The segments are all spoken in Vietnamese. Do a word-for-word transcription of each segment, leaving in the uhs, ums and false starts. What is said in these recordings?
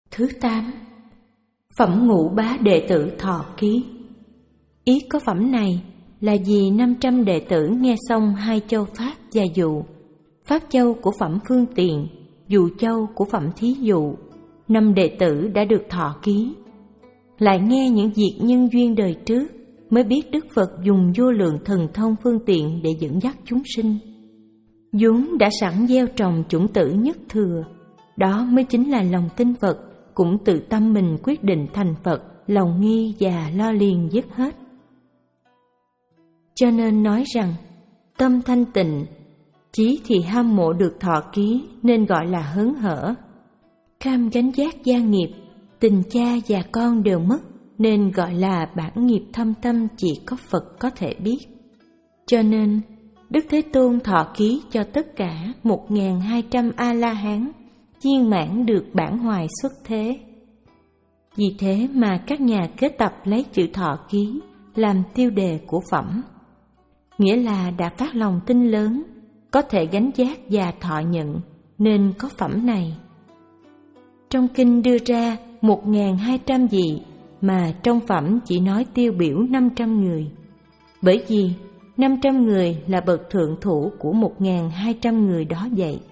Thứ tám, phẩm ngũ bá đệ tử thọ ký. Ý có phẩm này là vì năm trăm đệ tử nghe xong hai châu Pháp và dụ, Pháp châu của phẩm Phương Tiện, dụ châu của phẩm Thí Dụ, năm đệ tử đã được thọ ký. Lại nghe những việc nhân duyên đời trước, mới biết Đức Phật dùng vô lượng thần thông phương tiện để dẫn dắt chúng sinh. vốn đã sẵn gieo trồng chủng tử nhất thừa, đó mới chính là lòng tin Phật, cũng tự tâm mình quyết định thành Phật, lòng nghi và lo liền dứt hết. Cho nên nói rằng, tâm thanh tịnh, chí thì ham mộ được thọ ký nên gọi là hớn hở. Cam gánh vác gia nghiệp, tình cha và con đều mất nên gọi là bản nghiệp thâm tâm chỉ có Phật có thể biết. Cho nên, Đức Thế Tôn thọ ký cho tất cả một nghìn hai trăm A-la-hán viên mãn được bản hoài xuất thế. Vì thế mà các nhà kết tập lấy chữ thọ ký làm tiêu đề của phẩm, nghĩa là đã phát lòng tin lớn, có thể gánh vác và thọ nhận, nên có phẩm này. Trong kinh đưa ra một nghìn hai trăm vị, mà trong phẩm chỉ nói tiêu biểu năm trăm người, bởi vì năm trăm người là bậc thượng thủ của một nghìn hai trăm người đó vậy.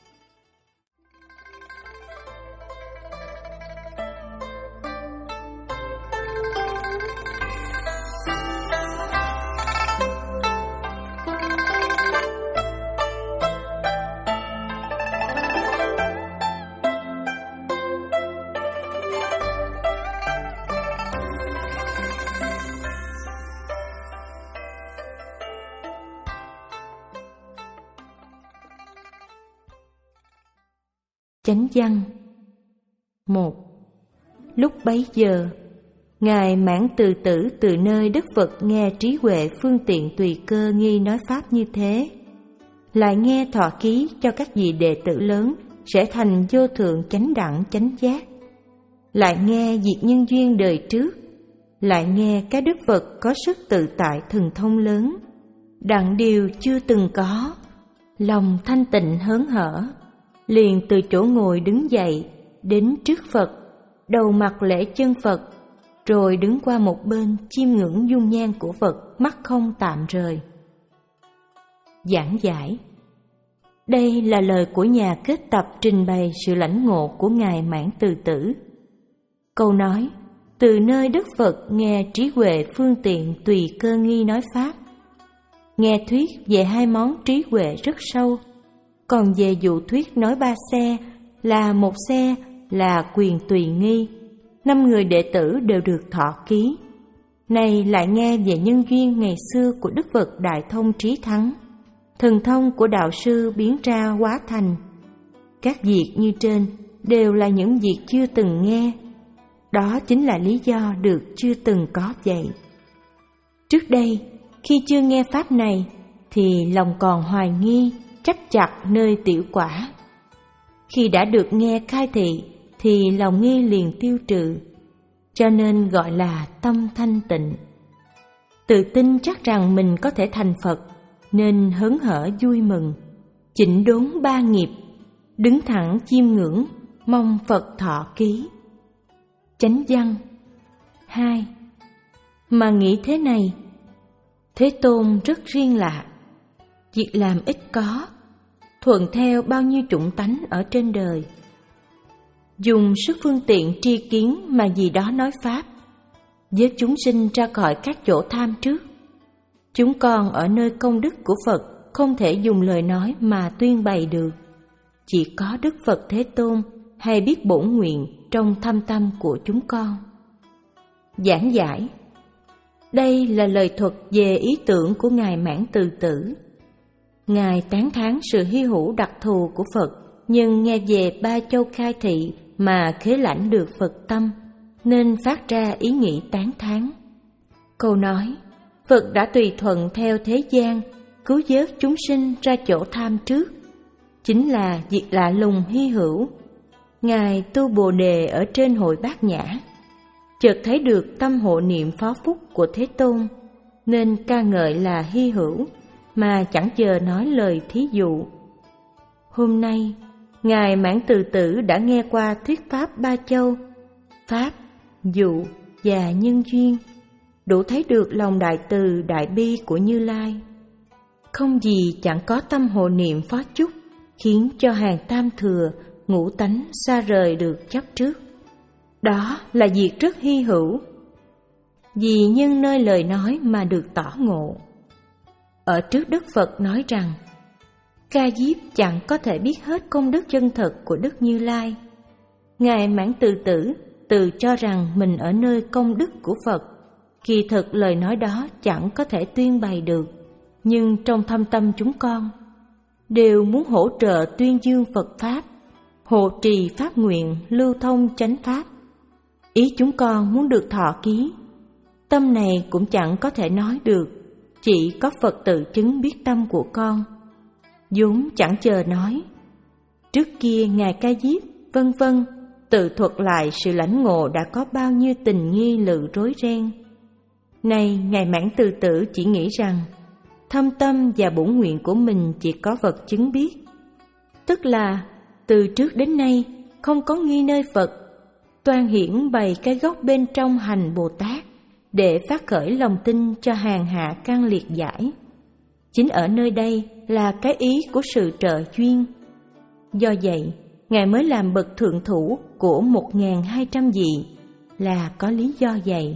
Chánh văn. Một. Lúc bấy giờ, Ngài Mãn Từ Tử từ nơi Đức Phật nghe trí huệ phương tiện tùy cơ nghi nói pháp như thế, lại nghe thọ ký cho các vị đệ tử lớn sẽ thành vô thượng chánh đẳng chánh giác, lại nghe việc nhân duyên đời trước, lại nghe các Đức Phật có sức tự tại thần thông lớn, đặng điều chưa từng có, lòng thanh tịnh hớn hở, liền từ chỗ ngồi đứng dậy, đến trước Phật, đầu mặt lễ chân Phật, rồi đứng qua một bên chiêm ngưỡng dung nhan của Phật, mắt không tạm rời. Giảng giải. Đây là lời của nhà kết tập trình bày sự lãnh ngộ của Ngài Mãn Từ Tử. Câu nói, từ nơi Đức Phật nghe trí huệ phương tiện tùy cơ nghi nói pháp, nghe thuyết về hai món trí huệ rất sâu. Còn về dụ thuyết nói ba xe, là một xe là quyền tùy nghi, năm người đệ tử đều được thọ ký. Này lại nghe về nhân duyên ngày xưa của Đức Phật Đại Thông Trí Thắng, thần thông của đạo sư biến ra hóa thành. Các việc như trên đều là những việc chưa từng nghe, đó chính là lý do được chưa từng có vậy. Trước đây, khi chưa nghe pháp này, thì lòng còn hoài nghi, chấp chặt nơi tiểu quả. Khi đã được nghe khai thị, thì lòng nghi liền tiêu trừ, cho nên gọi là tâm thanh tịnh. Tự tin chắc rằng mình có thể thành Phật, nên hớn hở vui mừng, chỉnh đốn ba nghiệp, đứng thẳng chiêm ngưỡng, mong Phật thọ ký. Chánh văn. Hai. Mà nghĩ thế này, Thế Tôn rất riêng lạ, việc làm ít có, thuận theo bao nhiêu chủng tánh ở trên đời, dùng sức phương tiện tri kiến mà gì đó nói pháp, vớt chúng sinh ra khỏi các chỗ tham trước. Chúng con ở nơi công đức của Phật không thể dùng lời nói mà tuyên bày được, chỉ có Đức Phật Thế Tôn hay biết bổn nguyện trong thâm tâm của chúng con. Giảng giải. Đây là lời thuật về ý tưởng của Ngài Mãn Từ Tử. Ngài tán thán sự hy hữu đặc thù của Phật, nhưng nghe về ba châu khai thị mà khế lãnh được Phật tâm, nên phát ra ý nghĩ tán thán. Câu nói, Phật đã tùy thuận theo thế gian, cứu vớt chúng sinh ra chỗ tham trước, chính là việc lạ lùng hy hữu. Ngài tu Bồ Đề ở trên hội Bát Nhã, chợt thấy được tâm hộ niệm phó phúc của Thế Tôn, nên ca ngợi là hy hữu, mà chẳng chờ nói lời thí dụ. Hôm nay, Ngài Mãn Từ Tử đã nghe qua thuyết pháp ba châu, pháp, dụ và nhân duyên, đủ thấy được lòng đại từ đại bi của Như Lai. Không gì chẳng có tâm hộ niệm phó chúc, khiến cho hàng tam thừa, ngũ tánh xa rời được chấp trước. Đó là việc rất hy hữu, vì nhân nơi lời nói mà được tỏ ngộ. Ở trước Đức Phật nói rằng, Ca Diếp chẳng có thể biết hết công đức chân thật của Đức Như Lai. Ngài Mãn Từ Tử tự cho rằng mình ở nơi công đức của Phật, kỳ thực lời nói đó chẳng có thể tuyên bày được, nhưng trong thâm tâm chúng con đều muốn hỗ trợ tuyên dương Phật Pháp, hộ trì Pháp nguyện, lưu thông chánh Pháp. Ý chúng con muốn được thọ ký. Tâm này cũng chẳng có thể nói được, chỉ có Phật tự chứng biết tâm của con, vốn chẳng chờ nói. Trước kia Ngài Ca Diếp vân vân tự thuật lại sự lãnh ngộ đã có bao nhiêu tình nghi lự rối ren. Nay Ngài Mãn Từ Tử chỉ nghĩ rằng thâm tâm và bổn nguyện của mình chỉ có vật chứng biết, tức là từ trước đến nay không có nghi nơi Phật, toan hiển bày cái gốc bên trong hành Bồ Tát để phát khởi lòng tin cho hàng hạ can liệt giải. Chính ở nơi đây là cái ý của sự trợ duyên. Do vậy, Ngài mới làm bậc thượng thủ của một nghìn hai trăm vị, là có lý do vậy.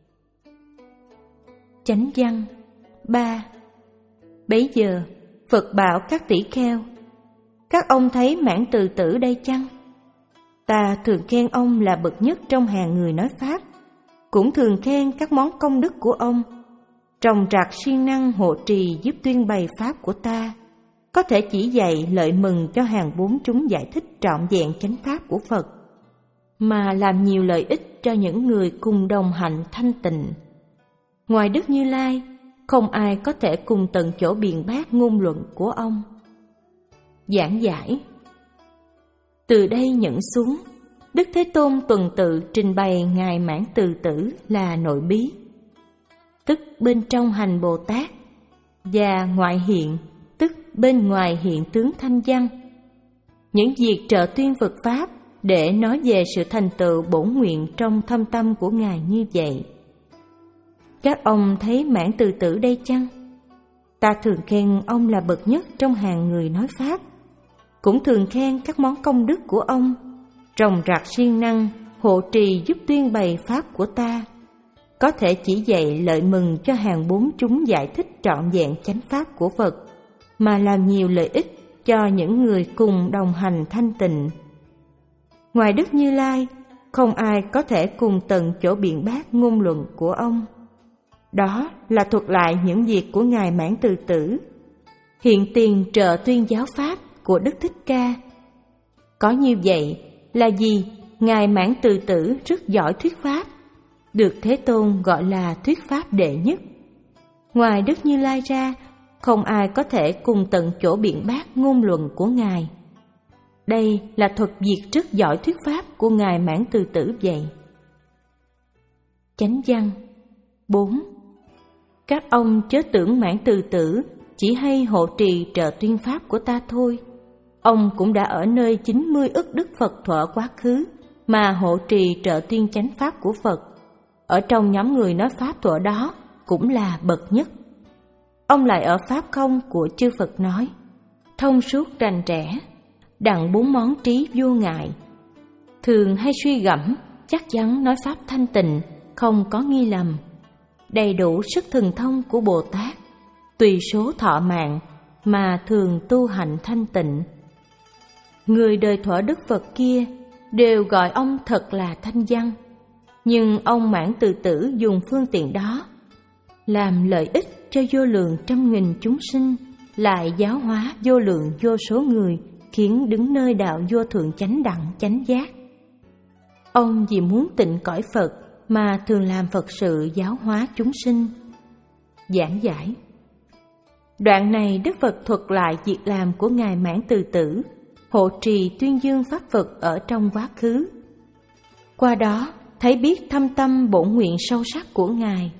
Chánh văn ba. Bấy giờ, Phật bảo các tỷ kheo, các ông thấy Mãn Từ Tử đây chăng? Ta thường khen ông là bậc nhất trong hàng người nói Pháp, cũng thường khen các món công đức của ông, trồng trạc siêng năng hộ trì giúp tuyên bày Pháp của ta, có thể chỉ dạy lợi mừng cho hàng bốn chúng giải thích trọn vẹn chánh Pháp của Phật, mà làm nhiều lợi ích cho những người cùng đồng hạnh thanh tịnh. Ngoài Đức Như Lai, không ai có thể cùng tận chỗ biện bác ngôn luận của ông. Giảng giải. Từ đây nhận xuống, Đức Thế Tôn tuần tự trình bày Ngài Mãn Từ Tử là nội bí, tức bên trong hành Bồ Tát, và ngoại hiện, tức bên ngoài hiện tướng thanh văn. Những việc trợ tuyên Phật Pháp để nói về sự thành tựu bổn nguyện trong thâm tâm của Ngài như vậy. Các ông thấy Mãn Từ Tử đây chăng? Ta thường khen ông là bậc nhất trong hàng người nói Pháp, cũng thường khen các món công đức của ông, ròng rạc siêng năng, hộ trì giúp tuyên bày Pháp của ta, có thể chỉ dạy lợi mừng cho hàng bốn chúng giải thích trọn vẹn chánh Pháp của Phật, mà làm nhiều lợi ích cho những người cùng đồng hành thanh tịnh. Ngoài Đức Như Lai, không ai có thể cùng tận chỗ biện bác ngôn luận của ông. Đó là thuật lại những việc của Ngài Mãn Từ Tử, hiện tiền trợ tuyên giáo Pháp của Đức Thích Ca. Có như vậy là vì Ngài Mãn Từ Tử rất giỏi thuyết Pháp, được Thế Tôn gọi là thuyết Pháp đệ nhất. Ngoài Đức Như Lai ra, không ai có thể cùng tận chỗ biện bác ngôn luận của Ngài. Đây là thuật việc rất giỏi thuyết Pháp của Ngài Mãn Từ Tử vậy. Chánh văn bốn. Các ông chớ tưởng Mãn Từ Tử chỉ hay hộ trì trợ tuyên Pháp của ta thôi. Ông cũng đã ở nơi chín mươi ức Đức Phật thuở quá khứ mà hộ trì trợ tuyên chánh Pháp của Phật. Ở trong nhóm người nói Pháp thuở đó cũng là bậc nhất. Ông lại ở Pháp không của chư Phật nói, thông suốt rành rẽ, đặng bốn món trí vô ngại, thường hay suy gẫm, chắc chắn nói Pháp thanh tịnh, không có nghi lầm, đầy đủ sức thần thông của Bồ Tát, tùy số thọ mạng mà thường tu hạnh thanh tịnh. Người đời thuở Đức Phật kia đều gọi ông thật là thanh văn, nhưng ông Mãn Từ Tử dùng phương tiện đó làm lợi ích cho vô lượng trăm nghìn chúng sinh, lại giáo hóa vô lượng vô số người, khiến đứng nơi đạo vô thượng chánh đẳng chánh giác. Ông vì muốn tịnh cõi Phật mà thường làm Phật sự giáo hóa chúng sinh. Giảng giải. Đoạn này Đức Phật thuật lại việc làm của Ngài Mãn Từ Tử, hộ trì tuyên dương Pháp Phật ở trong quá khứ. Qua đó thấy biết thâm tâm bổn nguyện sâu sắc của Ngài.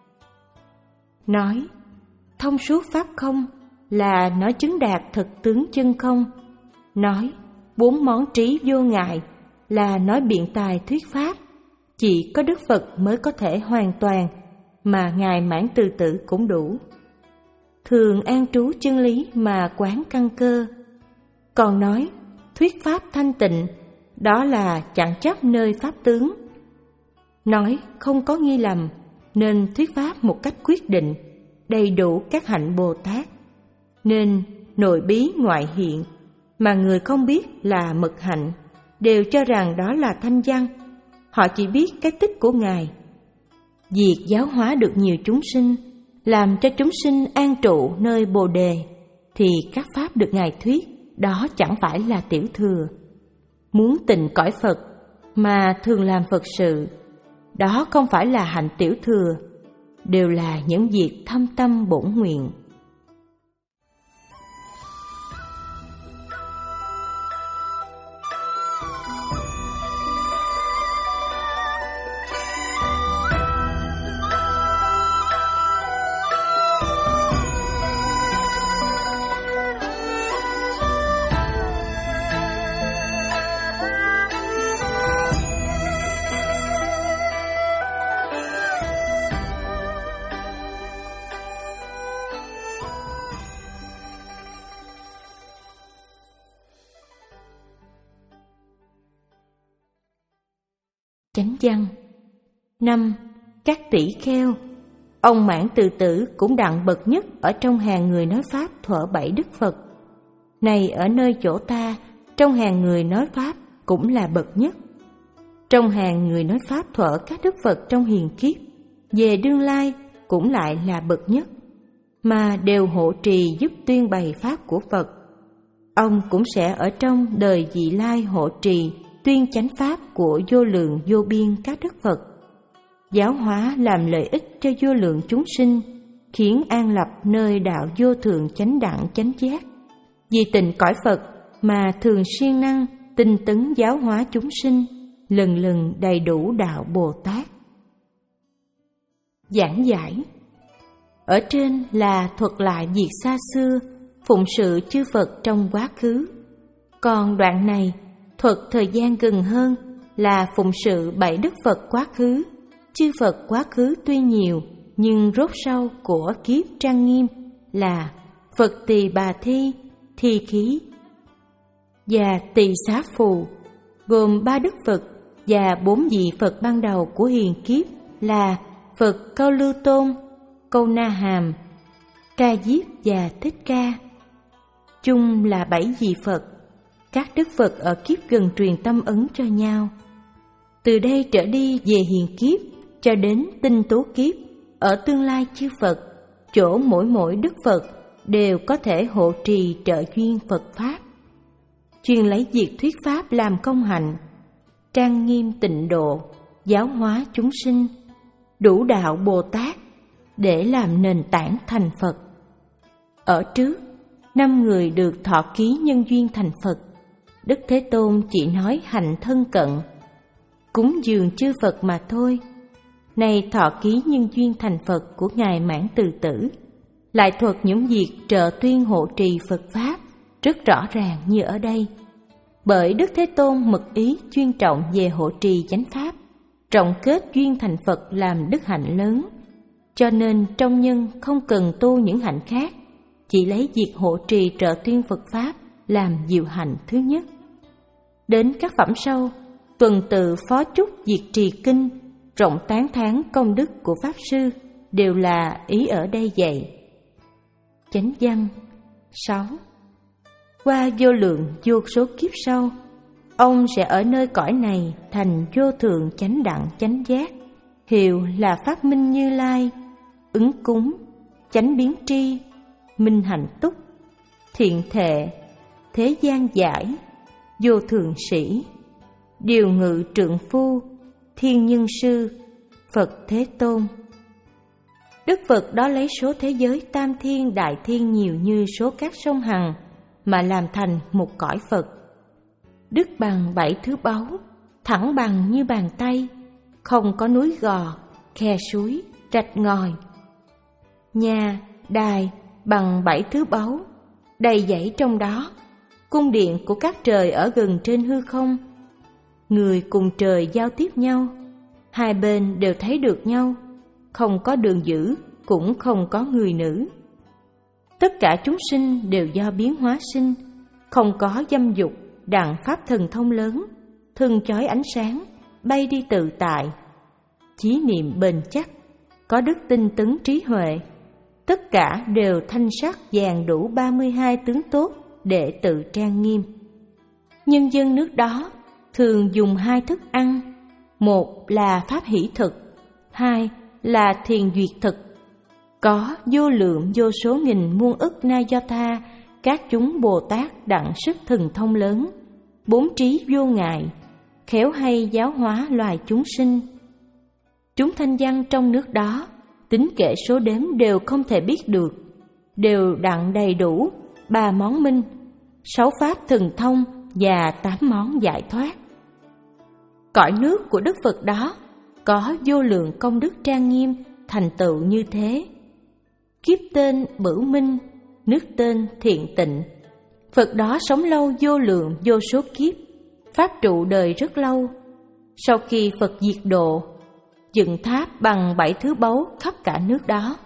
Nói, thông suốt Pháp không là nói chứng đạt thực tướng chân không. Nói, bốn món trí vô ngại là nói biện tài thuyết pháp, chỉ có Đức Phật mới có thể hoàn toàn, mà Ngài Mãn Từ Tử cũng đủ. Thường an trú chân lý mà quán căn cơ. Còn nói thuyết pháp thanh tịnh, đó là chẳng chấp nơi pháp tướng. Nói không có nghi lầm, nên thuyết pháp một cách quyết định, đầy đủ các hạnh Bồ Tát. Nên nội bí ngoại hiện, mà người không biết là mật hạnh, đều cho rằng đó là thanh văn. Họ chỉ biết cái tích của Ngài. Việc giáo hóa được nhiều chúng sinh, làm cho chúng sinh an trụ nơi Bồ Đề, thì các pháp được Ngài thuyết, đó chẳng phải là tiểu thừa. Muốn tịnh cõi Phật mà thường làm Phật sự, đó không phải là hạnh tiểu thừa, đều là những việc thâm tâm bổn nguyện. Chánh văn. Năm. Các tỷ kheo. Ông Mãn Từ Tử cũng đặng bậc nhất ở trong hàng người nói pháp thuở bảy Đức Phật. Này ở nơi chỗ ta, trong hàng người nói pháp cũng là bậc nhất. Trong hàng người nói pháp thuở các Đức Phật trong hiền kiếp, về đương lai cũng lại là bậc nhất, mà đều hộ trì giúp tuyên bày pháp của Phật. Ông cũng sẽ ở trong đời vị lai hộ trì tuyên chánh pháp của vô lượng vô biên các Đức Phật, giáo hóa làm lợi ích cho vô lượng chúng sinh, khiến an lập nơi đạo vô thượng chánh đẳng chánh giác. Vì tịnh cõi Phật mà thường siêng năng tinh tấn giáo hóa chúng sinh, lần lần đầy đủ đạo Bồ Tát. Giảng giải. Ở trên là thuật lại việc xa xưa phụng sự chư Phật trong quá khứ. Còn đoạn này thuật thời gian gần hơn là phụng sự bảy Đức Phật quá khứ. Chư Phật quá khứ tuy nhiều, nhưng rốt rau của kiếp trang nghiêm là Phật Tỳ Bà Thi, Thi Khí và Tỳ Xá Phù, gồm ba Đức Phật và bốn vị Phật ban đầu của hiền kiếp là Phật Câu Lưu Tôn, Câu Na Hàm, Ca Diếp và Thích Ca. Chung là bảy vị Phật. Các Đức Phật ở kiếp gần truyền tâm ấn cho nhau. Từ đây trở đi về hiền kiếp cho đến tinh tú kiếp, ở tương lai chư Phật, chỗ mỗi mỗi Đức Phật đều có thể hộ trì trợ duyên Phật Pháp, chuyên lấy việc thuyết Pháp làm công hạnh, trang nghiêm tịnh độ, giáo hóa chúng sinh, đủ đạo Bồ Tát để làm nền tảng thành Phật. Ở trước, năm người được thọ ký nhân duyên thành Phật. Đức Thế Tôn chỉ nói hành thân cận, cúng dường chư Phật mà thôi. Này thọ ký nhân duyên thành Phật của Ngài Mãn Từ Tử, lại thuật những việc trợ tuyên hộ trì Phật Pháp rất rõ ràng như ở đây. Bởi Đức Thế Tôn mật ý chuyên trọng về hộ trì chánh Pháp, trọng kết duyên thành Phật làm đức hạnh lớn, cho nên trong nhân không cần tu những hạnh khác, chỉ lấy việc hộ trì trợ tuyên Phật Pháp làm diệu hạnh thứ nhất. Đến các phẩm sau, tuần tự phó chúc việc trì kinh, rộng tán thán công đức của Pháp Sư, đều là ý ở đây dạy. Chánh văn. Sáu. Qua vô lượng vô số kiếp sau, ông sẽ ở nơi cõi này thành vô thượng chánh đẳng chánh giác, hiệu là Pháp Minh Như Lai, ứng cúng, chánh biến tri, minh hạnh túc, thiện thệ, thế gian giải, vô thượng sĩ, điều ngự trượng phu, thiên nhân sư, Phật Thế Tôn. Đức Phật đó lấy số thế giới tam thiên đại thiên nhiều như số các sông Hằng mà làm thành một cõi Phật. Đức bằng bảy thứ báu, thẳng bằng như bàn tay, không có núi gò, khe suối, rạch ngòi. Nhà, đài bằng bảy thứ báu, đầy dãy trong đó, cung điện của các trời ở gần trên hư không. Người cùng trời giao tiếp nhau, hai bên đều thấy được nhau, không có đường giữ, cũng không có người nữ. Tất cả chúng sinh đều do biến hóa sinh, không có dâm dục, đặng pháp thần thông lớn, thân chói ánh sáng, bay đi tự tại. Chí niệm bền chắc, có đức tinh tấn trí huệ, tất cả đều thanh sắc dàn đủ ba mươi hai tướng tốt để tự trang nghiêm. Nhân dân nước đó thường dùng hai thức ăn, một là pháp hỷ thực, hai là thiền duyệt thực. Có vô lượng vô số nghìn muôn ức na do tha, các chúng Bồ Tát đặng sức thần thông lớn, bốn trí vô ngại, khéo hay giáo hóa loài chúng sinh. Chúng thanh văn trong nước đó, tính kệ số đếm đều không thể biết được, đều đặng đầy đủ ba món minh, sáu pháp thần thông và tám món giải thoát. Cõi nước của Đức Phật đó có vô lượng công đức trang nghiêm thành tựu như thế. Kiếp tên Bửu Minh, nước tên Thiện Tịnh. Phật đó sống lâu vô lượng vô số kiếp, pháp trụ đời rất lâu. Sau khi Phật diệt độ, dựng tháp bằng bảy thứ báu khắp cả nước đó.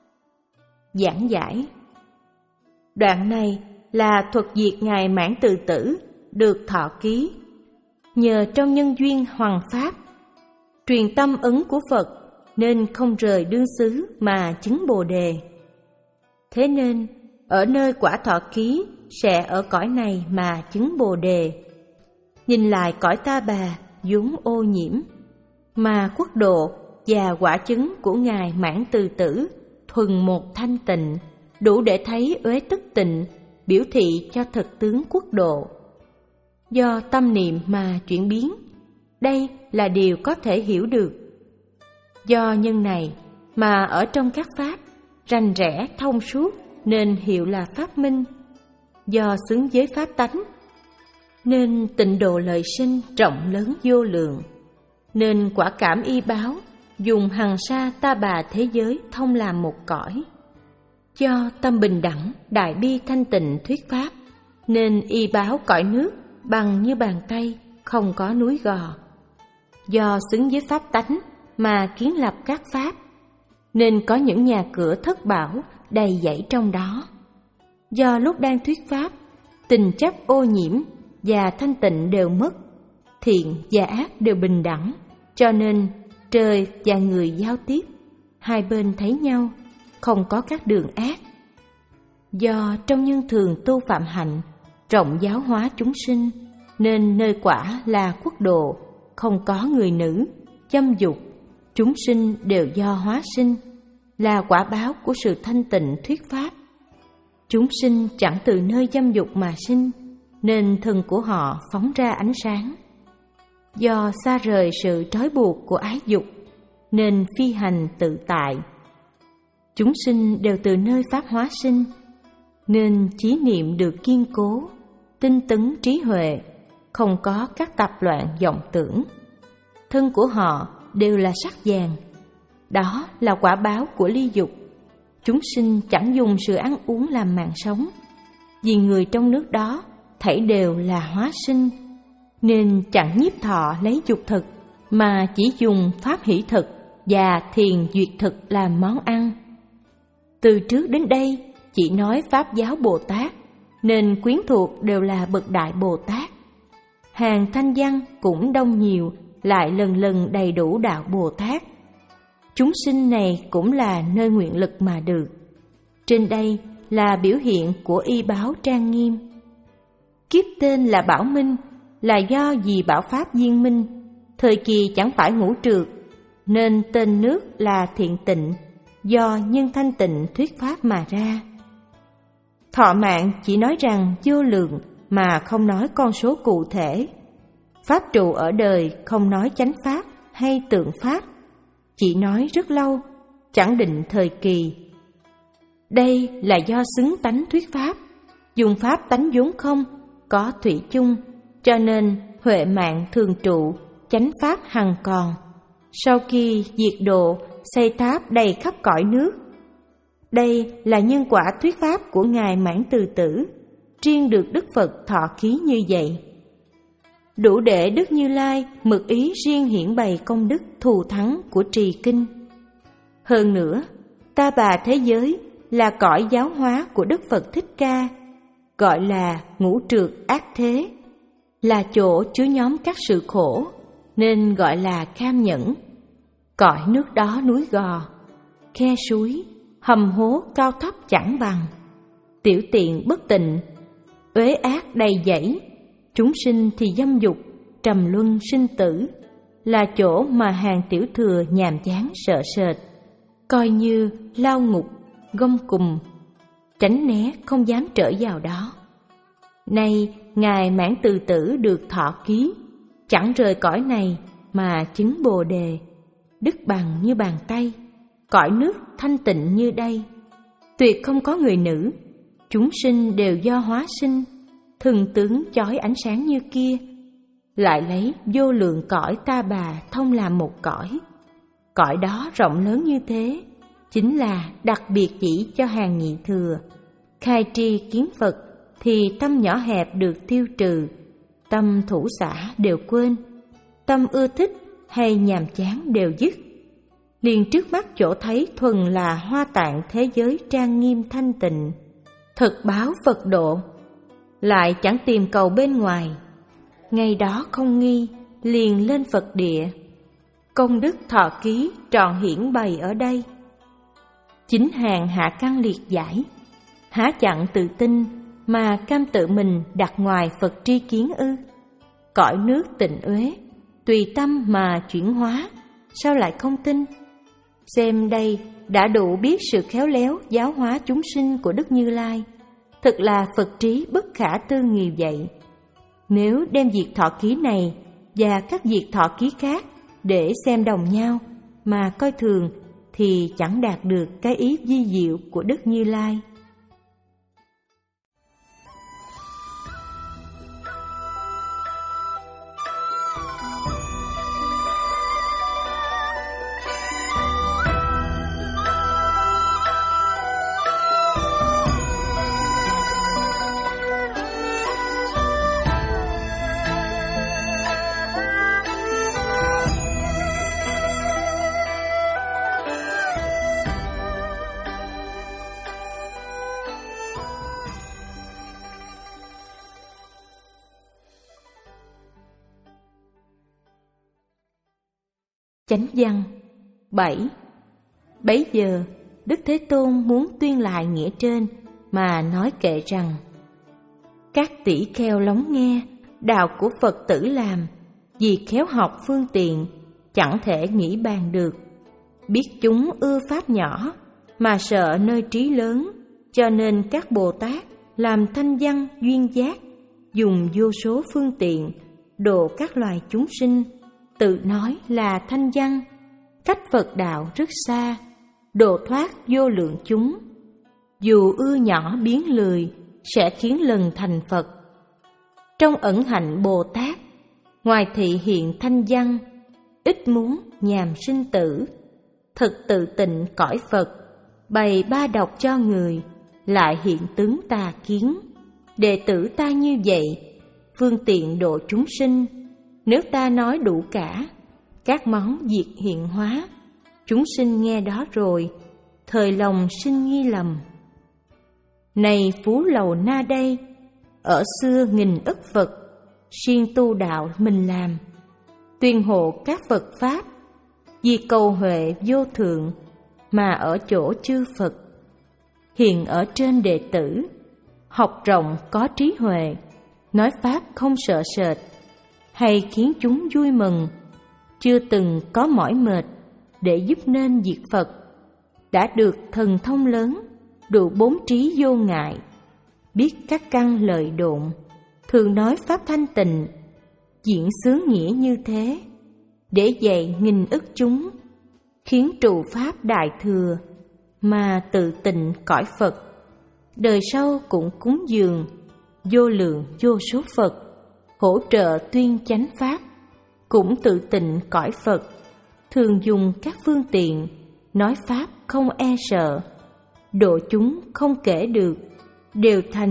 Giảng giải. Đoạn này là thuật diệt Ngài Mãn Từ Tử được thọ ký. Nhờ trong nhân duyên hoằng pháp, truyền tâm ứng của Phật nên không rời đương xứ mà chứng Bồ Đề. Thế nên ở nơi quả thọ ký sẽ ở cõi này mà chứng Bồ Đề. Nhìn lại cõi Ta Bà vốn ô nhiễm, mà quốc độ và quả chứng của Ngài Mãn Từ Tử thuần một thanh tịnh, đủ để thấy uế tức tịnh, biểu thị cho thực tướng quốc độ. Do tâm niệm mà chuyển biến, đây là điều có thể hiểu được. Do nhân này mà ở trong các pháp rành rẽ thông suốt nên hiệu là pháp minh. Do xứng với pháp tánh nên tịnh độ lợi sinh rộng lớn vô lượng, nên quả cảm y báo dùng hằng sa Ta Bà thế giới thông làm một cõi. Do tâm bình đẳng đại bi thanh tịnh thuyết pháp, nên y báo cõi nước bằng như bàn tay, không có núi gò. Do xứng với pháp tánh mà kiến lập các pháp, nên có những nhà cửa thất bảo đầy dẫy trong đó. Do lúc đang thuyết pháp, tình chấp ô nhiễm và thanh tịnh đều mất, thiện và ác đều bình đẳng, cho nên trời và người giao tiếp, hai bên thấy nhau, không có các đường ác. Do trong nhân thường tu phạm hạnh, rộng giáo hóa chúng sinh, nên nơi quả là quốc độ, không có người nữ, dâm dục, chúng sinh đều do hóa sinh, là quả báo của sự thanh tịnh thuyết pháp. Chúng sinh chẳng từ nơi dâm dục mà sinh, nên thân của họ phóng ra ánh sáng. Do xa rời sự trói buộc của ái dục, nên phi hành tự tại. Chúng sinh đều từ nơi pháp hóa sinh, nên chí niệm được kiên cố, tinh tấn trí huệ, không có các tập loạn vọng tưởng. Thân của họ đều là sắc vàng, đó là quả báo của ly dục. Chúng sinh chẳng dùng sự ăn uống làm mạng sống, vì người trong nước đó thảy đều là hóa sinh, nên chẳng nhiếp thọ lấy dục thực, mà chỉ dùng pháp hỷ thực và thiền duyệt thực làm món ăn. Từ trước đến đây chỉ nói pháp giáo Bồ Tát, nên quyến thuộc đều là bậc đại Bồ Tát. Hàng thanh văn cũng đông nhiều, lại lần lần đầy đủ đạo Bồ Tát. Chúng sinh này cũng là nơi nguyện lực mà được. Trên đây là biểu hiện của y báo trang nghiêm. Kiếp tên là Bảo Minh, là do vì bảo pháp viên minh, thời kỳ chẳng phải ngũ trược, nên tên nước là Thiện Tịnh, do nhân thanh tịnh thuyết pháp mà ra. Thọ mạng chỉ nói rằng vô lượng mà không nói con số cụ thể. Pháp trụ ở đời không nói chánh pháp hay tượng pháp, chỉ nói rất lâu, chẳng định thời kỳ. Đây là do xứng tánh thuyết pháp, dùng pháp tánh vốn không, có thủy chung, cho nên huệ mạng thường trụ, chánh pháp hằng còn. Sau khi diệt độ, xây tháp đầy khắp cõi nước. Đây là nhân quả thuyết pháp của Ngài Mãn Từ Tử. riêng được Đức Phật thọ ký như vậy. Đủ để Đức Như Lai mực ý riêng hiển bày công đức thù thắng của trì kinh. Hơn nữa, Ta Bà thế giới là cõi giáo hóa của Đức Phật Thích Ca, gọi là ngũ trược ác thế, là chỗ chứa nhóm các sự khổ, nên gọi là Cam Nhẫn. Cõi nước đó núi gò, khe suối, hầm hố cao thấp chẳng bằng, tiểu tiện bất tịnh, uế ác đầy dẫy, chúng sinh thì dâm dục, trầm luân sinh tử, là chỗ mà hàng tiểu thừa nhàm chán sợ sệt, coi như lao ngục, gông cùm, tránh né không dám trở vào đó. Nay Ngài Mãn Từ Tử được thọ ký, chẳng rời cõi này mà chứng Bồ Đề, đức bằng như bàn tay, cõi nước thanh tịnh như đây, tuyệt không có người nữ, chúng sinh đều do hóa sinh, thần tướng chói ánh sáng như kia, lại lấy vô lượng cõi Ta Bà thông làm một cõi. Cõi đó rộng lớn như thế, chính là đặc biệt chỉ cho hàng nhị thừa. Khai tri kiến Phật thì tâm nhỏ hẹp được tiêu trừ, tâm thủ xả đều quên, tâm ưa thích hay nhàm chán đều dứt. Liền trước mắt chỗ thấy thuần là Hoa Tạng thế giới trang nghiêm thanh tịnh, thực báo Phật độ, lại chẳng tìm cầu bên ngoài. Ngày đó không nghi, liền lên Phật địa, công đức thọ ký tròn hiển bày ở đây. Chính hàng hạ căn liệt giải, há chẳng tự tin mà cam tự mình đặt ngoài Phật tri kiến ư? Cõi nước tịnh uế, tùy tâm mà chuyển hóa, sao lại không tin? Xem đây đã đủ biết sự khéo léo giáo hóa chúng sinh của Đức Như Lai, thực là Phật trí bất khả tư nghị vậy. Nếu đem việc thọ ký này và các việc thọ ký khác để xem đồng nhau mà coi thường, thì chẳng đạt được cái ý vi diệu của Đức Như Lai. Chánh văn bảy. Bấy giờ Đức Thế Tôn muốn tuyên lại nghĩa trên mà nói kệ rằng: các tỷ kheo lắng nghe, đạo của Phật tử làm, vì khéo học phương tiện, chẳng thể nghĩ bàn được. Biết chúng ưa pháp nhỏ, mà sợ nơi trí lớn, cho nên các Bồ Tát làm thanh văn duyên giác, dùng vô số phương tiện, độ các loài chúng sinh, tự nói là thanh văn, cách Phật đạo rất xa, độ thoát vô lượng chúng. Dù ưa nhỏ biến lười, sẽ khiến lần thành Phật. Trong ẩn hạnh Bồ Tát, ngoài thị hiện thanh văn, ít muốn nhàm sinh tử, thực tự tịnh cõi Phật, bày ba độc cho người, lại hiện tướng tà kiến. Đệ tử ta như vậy, phương tiện độ chúng sinh, nếu ta nói đủ cả, các món diệt hiện hóa, chúng sinh nghe đó rồi, thời lòng sinh nghi lầm. Này Phú Lầu Na đây, ở xưa nghìn ức Phật, siêng tu đạo mình làm, tuyên hộ các Phật Pháp, vì cầu huệ vô thượng, mà ở chỗ chư Phật. Hiện ở trên đệ tử, học rộng có trí huệ, nói Pháp không sợ sệt, hay khiến chúng vui mừng, chưa từng có mỏi mệt, để giúp nên diệt Phật. Đã được thần thông lớn, đủ bốn trí vô ngại, biết các căn lợi độn, thường nói Pháp thanh tịnh, diễn xướng nghĩa như thế, để dạy nghìn ức chúng, khiến trụ Pháp đại thừa, mà tự tịnh cõi Phật. Đời sau cũng cúng dường, vô lượng vô số Phật, hỗ trợ tuyên chánh Pháp, cũng tự tịnh cõi Phật, thường dùng các phương tiện, nói Pháp không e sợ, độ chúng không kể được, đều thành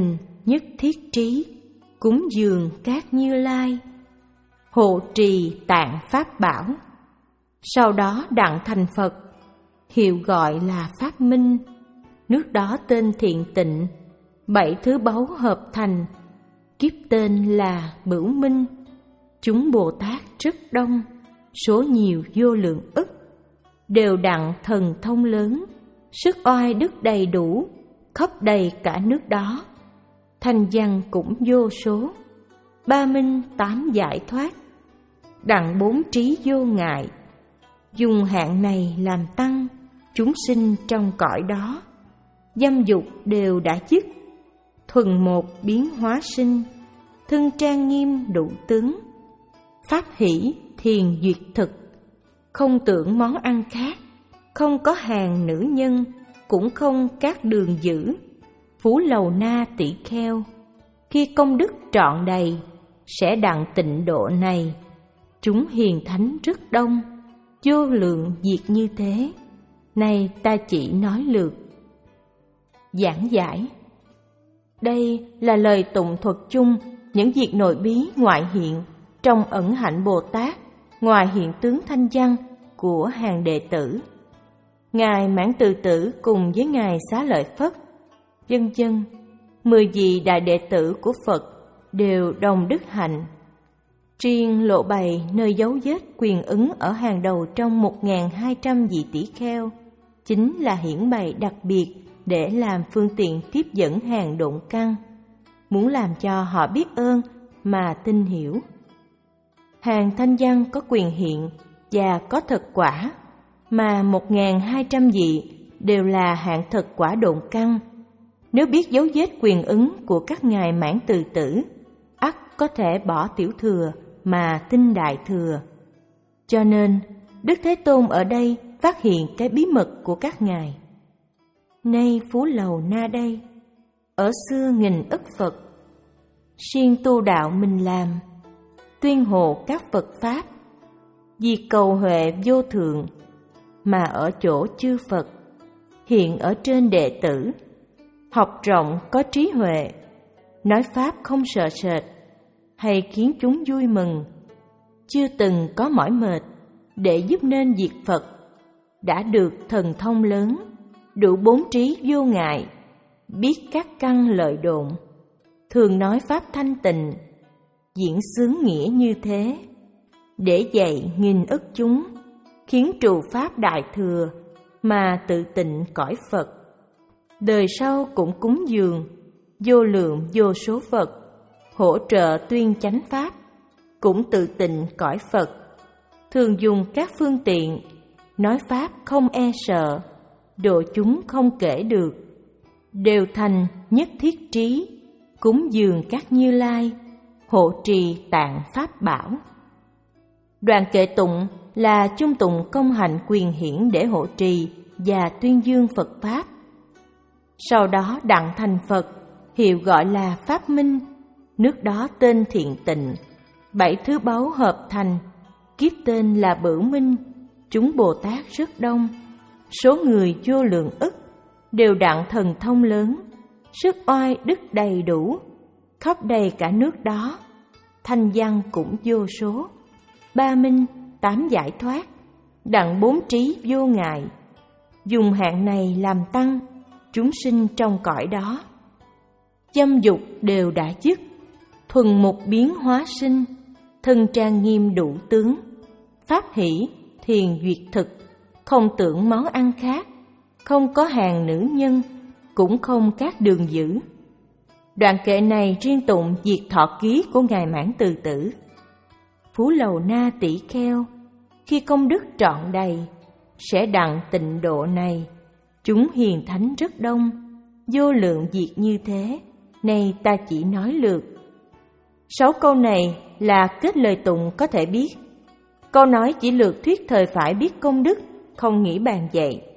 nhất thiết trí, cúng dường các Như Lai, hộ trì tạng Pháp bảo. Sau đó đặng thành Phật, hiệu gọi là Pháp Minh, nước đó tên Thiện Tịnh, bảy thứ báu hợp thành, kiếp tên là Bửu Minh. Chúng Bồ Tát rất đông, số nhiều vô lượng ức, đều đặng thần thông lớn, sức oai đức đầy đủ, khắp đầy cả nước đó. Thanh văn cũng vô số, ba minh tám giải thoát, đặng bốn trí vô ngại. Dùng hạn này làm tăng, chúng sinh trong cõi đó. Dâm dục đều đã dứt, thuần một biến hóa sinh, thân trang nghiêm đủ tướng. Pháp hỷ thiền duyệt thực, không tưởng món ăn khác, không có hàng nữ nhân, cũng không các đường dữ. Phú lầu na tỷ kheo, khi công đức trọn đầy, sẽ đặng tịnh độ này. Chúng hiền thánh rất đông, vô lượng việc như thế, này ta chỉ nói lược. Giảng giải. Đây là lời tụng thuật chung những việc nội bí ngoại hiện trong ẩn hạnh Bồ Tát ngoài hiện tướng thanh văn của hàng đệ tử. Ngài Mãn Từ Tử cùng với Ngài Xá Lợi Phất, vân vân, mười vị đại đệ tử của Phật đều đồng đức hạnh. Riêng lộ bày nơi dấu vết quyền ứng ở hàng đầu trong một nghìn hai trăm vị tỷ kheo, chính là hiển bày đặc biệt để làm phương tiện tiếp dẫn hàng độn căn, muốn làm cho họ biết ơn mà tin hiểu. Hàng thanh văn có quyền hiện và có thực quả, mà một nghìn hai trăm vị đều là hạng thực quả độn căn. Nếu biết dấu vết quyền ứng của các ngài Mãn Từ Tử, ắt có thể bỏ tiểu thừa mà tin đại thừa. Cho nên Đức Thế Tôn ở đây phát hiện cái bí mật của các ngài. Nay Phú Lầu Na đây, ở xưa nghìn ức Phật, siêng tu đạo mình làm, tuyên hộ các Phật Pháp, vì cầu huệ vô thượng, mà ở chỗ chư Phật, hiện ở trên đệ tử, học rộng có trí huệ, nói Pháp không sợ sệt, hay khiến chúng vui mừng, chưa từng có mỏi mệt, để giúp nên việc Phật, đã được thần thông lớn, đủ bốn trí vô ngại, biết các căn lợi độn, thường nói Pháp thanh tịnh, diễn xướng nghĩa như thế, để dạy nghìn ức chúng, khiến trụ Pháp đại thừa, mà tự tịnh cõi Phật. Đời sau cũng cúng dường, vô lượng vô số Phật, hỗ trợ tuyên chánh Pháp, cũng tự tịnh cõi Phật, thường dùng các phương tiện, nói Pháp không e sợ, độ chúng không kể được, đều thành nhất thiết trí, cúng dường các Như Lai, hộ trì tạng Pháp bảo. Đoạn kệ tụng là chung tụng công hạnh quyền hiển để hộ trì và tuyên dương Phật Pháp. Sau đó đặng thành Phật, hiệu gọi là Pháp Minh, nước đó tên Thiện Tịnh, bảy thứ báu hợp thành, kiếp tên là Bửu Minh. Chúng Bồ Tát rất đông, số người vô lượng ức, đều đặng thần thông lớn, sức oai đức đầy đủ, khắp đầy cả nước đó. Thanh văn cũng vô số, ba minh tám giải thoát, đặng bốn trí vô ngại. Dùng hạn này làm tăng, chúng sinh trong cõi đó. Dâm dục đều đã dứt, thuần một biến hóa sinh, thân trang nghiêm đủ tướng. Pháp hỷ thiền duyệt thực, không tưởng món ăn khác, không có hàng nữ nhân, cũng không các đường dữ. Đoạn kệ này riêng tụng việc thọ ký của ngài Mãn Từ Tử. Phú Lầu Na tỷ kheo, khi công đức trọn đầy, sẽ đặng tịnh độ này. Chúng hiền thánh rất đông, vô lượng việc như thế, này ta chỉ nói lược. Sáu câu này là kết lời tụng có thể biết. Câu nói chỉ lược thuyết thời phải biết công đức, không nghĩ bàn dạy.